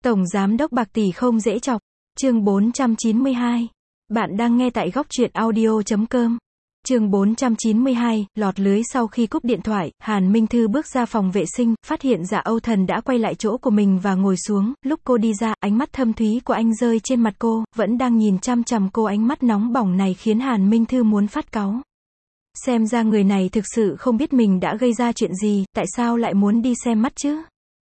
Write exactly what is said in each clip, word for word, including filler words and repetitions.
Tổng giám đốc bạc tỷ không dễ chọc. Chương bốn trăm chín mươi hai. Bạn đang nghe tại góc truyện audio chấm com. Chương bốn trăm chín mươi hai, lọt lưới. Sau khi cúp điện thoại, Hàn Minh Thư bước ra phòng vệ sinh, phát hiện Dạ Âu Thần đã quay lại chỗ của mình và ngồi xuống. Lúc cô đi ra, ánh mắt thâm thúy của anh rơi trên mặt cô, vẫn đang nhìn chăm chằm cô. Ánh mắt nóng bỏng này khiến Hàn Minh Thư muốn phát cáu. Xem ra người này thực sự không biết mình đã gây ra chuyện gì, tại sao lại muốn đi xem mắt chứ?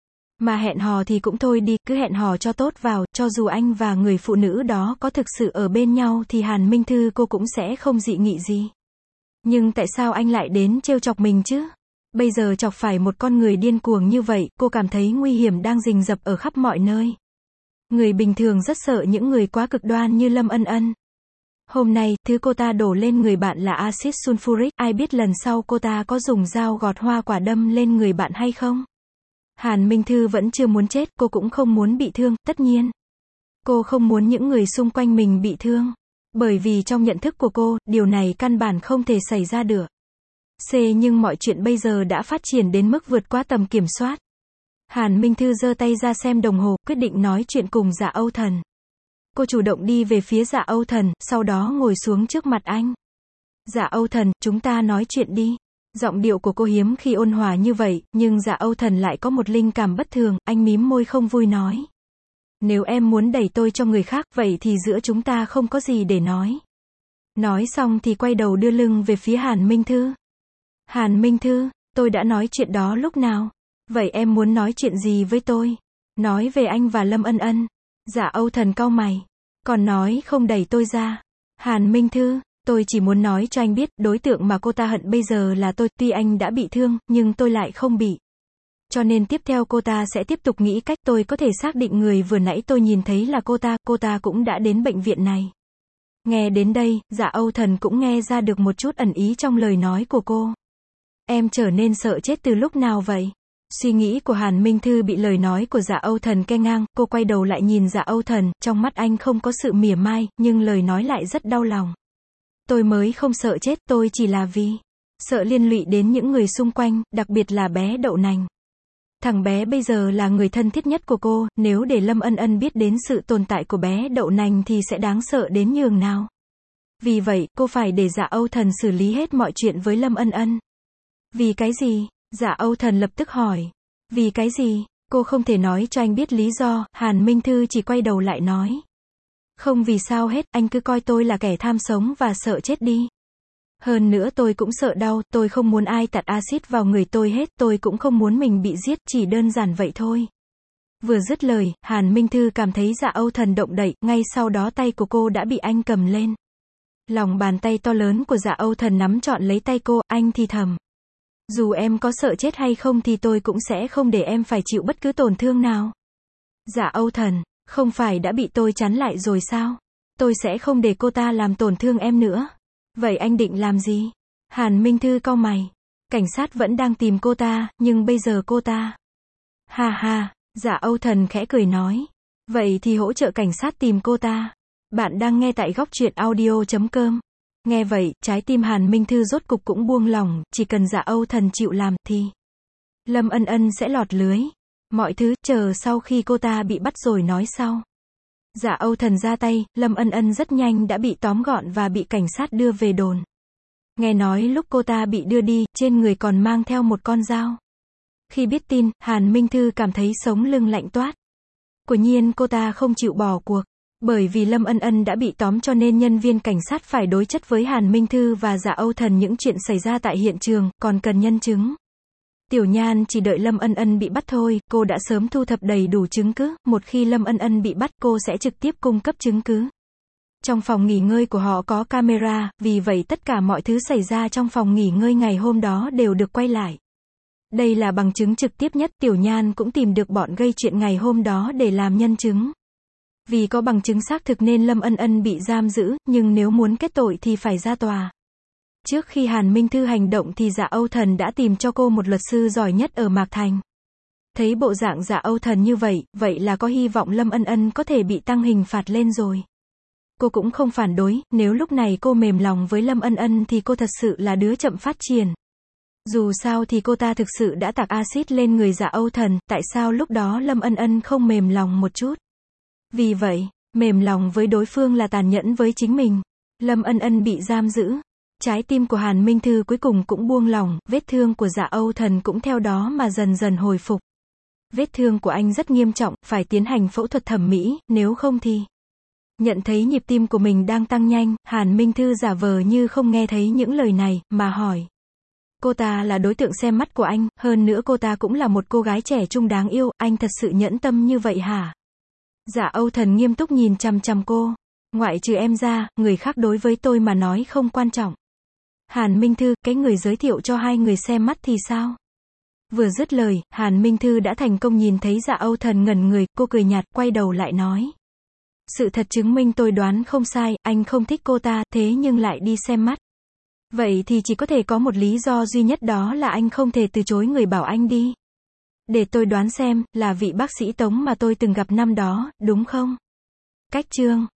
Mà hẹn hò thì cũng thôi đi, cứ hẹn hò cho tốt vào, cho dù anh và người phụ nữ đó có thực sự ở bên nhau thì Hàn Minh Thư cô cũng sẽ không dị nghị gì. Nhưng tại sao anh lại đến trêu chọc mình chứ? Bây giờ chọc phải một con người điên cuồng như vậy, cô cảm thấy nguy hiểm đang rình rập ở khắp mọi nơi. Người bình thường rất sợ những người quá cực đoan như Lâm Ân Ân. Hôm nay, thứ cô ta đổ lên người bạn là axit sulfuric, ai biết lần sau cô ta có dùng dao gọt hoa quả đâm lên người bạn hay không? Hàn Minh Thư vẫn chưa muốn chết, cô cũng không muốn bị thương, tất nhiên. Cô không muốn những người xung quanh mình bị thương. Bởi vì trong nhận thức của cô, điều này căn bản không thể xảy ra được. C nhưng mọi chuyện bây giờ đã phát triển đến mức vượt quá tầm kiểm soát. Hàn Minh Thư giơ tay ra xem đồng hồ, quyết định nói chuyện cùng Dạ Âu Thần. Cô chủ động đi về phía Dạ Âu Thần, sau đó ngồi xuống trước mặt anh. Dạ Âu Thần, chúng ta nói chuyện đi. Giọng điệu của cô hiếm khi ôn hòa như vậy, nhưng Dạ Âu Thần lại có một linh cảm bất thường, anh mím môi không vui nói. Nếu em muốn đẩy tôi cho người khác, vậy thì giữa chúng ta không có gì để nói. Nói xong thì quay đầu đưa lưng về phía Hàn Minh Thư. Hàn Minh Thư, tôi đã nói chuyện đó lúc nào? Vậy em muốn nói chuyện gì với tôi? Nói về anh và Lâm Ân Ân. Dạ Âu Thần cau mày. Còn nói không đẩy tôi ra. Hàn Minh Thư, tôi chỉ muốn nói cho anh biết, đối tượng mà cô ta hận bây giờ là tôi, tuy anh đã bị thương, nhưng tôi lại không bị. Cho nên tiếp theo cô ta sẽ tiếp tục nghĩ cách, tôi có thể xác định người vừa nãy tôi nhìn thấy là cô ta, cô ta cũng đã đến bệnh viện này. Nghe đến đây, Dạ Âu Thần cũng nghe ra được một chút ẩn ý trong lời nói của cô. Em trở nên sợ chết từ lúc nào vậy? Suy nghĩ của Hàn Minh Thư bị lời nói của Dạ Âu Thần ken ngang, cô quay đầu lại nhìn Dạ Âu Thần, trong mắt anh không có sự mỉa mai, nhưng lời nói lại rất đau lòng. Tôi mới không sợ chết, tôi chỉ là vì sợ liên lụy đến những người xung quanh, đặc biệt là bé Đậu Nành. Thằng bé bây giờ là người thân thiết nhất của cô, nếu để Lâm Ân Ân biết đến sự tồn tại của bé Đậu Nành thì sẽ đáng sợ đến nhường nào. Vì vậy, cô phải để Dạ Âu Thần xử lý hết mọi chuyện với Lâm Ân Ân. Vì cái gì? Dạ Âu Thần lập tức hỏi. Vì cái gì? Cô không thể nói cho anh biết lý do, Hàn Minh Thư chỉ quay đầu lại nói. Không vì sao hết, anh cứ coi tôi là kẻ tham sống và sợ chết đi. Hơn nữa tôi cũng sợ đau, tôi không muốn ai tạt axit vào người tôi hết, tôi cũng không muốn mình bị giết, chỉ đơn giản vậy thôi. Vừa dứt lời, Hàn Minh Thư cảm thấy Dạ Âu Thần động đậy, ngay sau đó tay của cô đã bị anh cầm lên. Lòng bàn tay to lớn của Dạ Âu Thần nắm trọn lấy tay cô, anh thì thầm. Dù em có sợ chết hay không thì tôi cũng sẽ không để em phải chịu bất cứ tổn thương nào. Dạ Âu Thần, không phải đã bị tôi chắn lại rồi sao? Tôi sẽ không để cô ta làm tổn thương em nữa. Vậy anh định làm gì? Hàn Minh Thư cau mày. Cảnh sát vẫn đang tìm cô ta, nhưng bây giờ cô ta... Ha ha, Dạ Âu Thần khẽ cười nói. Vậy thì hỗ trợ cảnh sát tìm cô ta. Bạn đang nghe tại góc truyện audio chấm com. Nghe vậy, trái tim Hàn Minh Thư rốt cục cũng buông lỏng, chỉ cần Dạ Âu Thần chịu làm, thì Lâm Ân Ân sẽ lọt lưới. Mọi thứ, chờ sau khi cô ta bị bắt rồi nói sau. Dạ Âu Thần ra tay, Lâm Ân Ân rất nhanh đã bị tóm gọn và bị cảnh sát đưa về đồn. Nghe nói lúc cô ta bị đưa đi, trên người còn mang theo một con dao. Khi biết tin, Hàn Minh Thư cảm thấy sống lưng lạnh toát. Quả nhiên cô ta không chịu bỏ cuộc. Bởi vì Lâm Ân Ân đã bị tóm cho nên nhân viên cảnh sát phải đối chất với Hàn Minh Thư và Dạ Âu Thần những chuyện xảy ra tại hiện trường, còn cần nhân chứng. Tiểu Nhan chỉ đợi Lâm Ân Ân bị bắt thôi, cô đã sớm thu thập đầy đủ chứng cứ, một khi Lâm Ân Ân bị bắt cô sẽ trực tiếp cung cấp chứng cứ. Trong phòng nghỉ ngơi của họ có camera, vì vậy tất cả mọi thứ xảy ra trong phòng nghỉ ngơi ngày hôm đó đều được quay lại. Đây là bằng chứng trực tiếp nhất, Tiểu Nhan cũng tìm được bọn gây chuyện ngày hôm đó để làm nhân chứng. Vì có bằng chứng xác thực nên Lâm Ân Ân bị giam giữ, nhưng nếu muốn kết tội thì phải ra tòa. Trước khi Hàn Minh Thư hành động thì Dạ Âu Thần đã tìm cho cô một luật sư giỏi nhất ở Mạc Thành. Thấy bộ dạng Dạ Âu Thần như vậy, vậy là có hy vọng Lâm Ân Ân có thể bị tăng hình phạt lên rồi. Cô cũng không phản đối, nếu lúc này cô mềm lòng với Lâm Ân Ân thì cô thật sự là đứa chậm phát triển. Dù sao thì cô ta thực sự đã tạt axit lên người Dạ Âu Thần, tại sao lúc đó Lâm Ân Ân không mềm lòng một chút? Vì vậy, mềm lòng với đối phương là tàn nhẫn với chính mình. Lâm Ân Ân bị giam giữ. Trái tim của Hàn Minh Thư cuối cùng cũng buông lỏng, vết thương của Dạ Âu Thần cũng theo đó mà dần dần hồi phục. Vết thương của anh rất nghiêm trọng, phải tiến hành phẫu thuật thẩm mỹ, nếu không thì... Nhận thấy nhịp tim của mình đang tăng nhanh, Hàn Minh Thư giả vờ như không nghe thấy những lời này, mà hỏi. Cô ta là đối tượng xem mắt của anh, hơn nữa cô ta cũng là một cô gái trẻ trung đáng yêu, anh thật sự nhẫn tâm như vậy hả? Dạ Âu Thần nghiêm túc nhìn chằm chằm cô. Ngoại trừ em ra, người khác đối với tôi mà nói không quan trọng. Hàn Minh Thư, cái người giới thiệu cho hai người xem mắt thì sao? Vừa dứt lời, Hàn Minh Thư đã thành công nhìn thấy Dạ Âu Thần ngẩn người, cô cười nhạt, quay đầu lại nói. Sự thật chứng minh tôi đoán không sai, anh không thích cô ta, thế nhưng lại đi xem mắt. Vậy thì chỉ có thể có một lý do duy nhất, đó là anh không thể từ chối người bảo anh đi. Để tôi đoán xem, là vị bác sĩ Tống mà tôi từng gặp năm đó, đúng không? Cách chương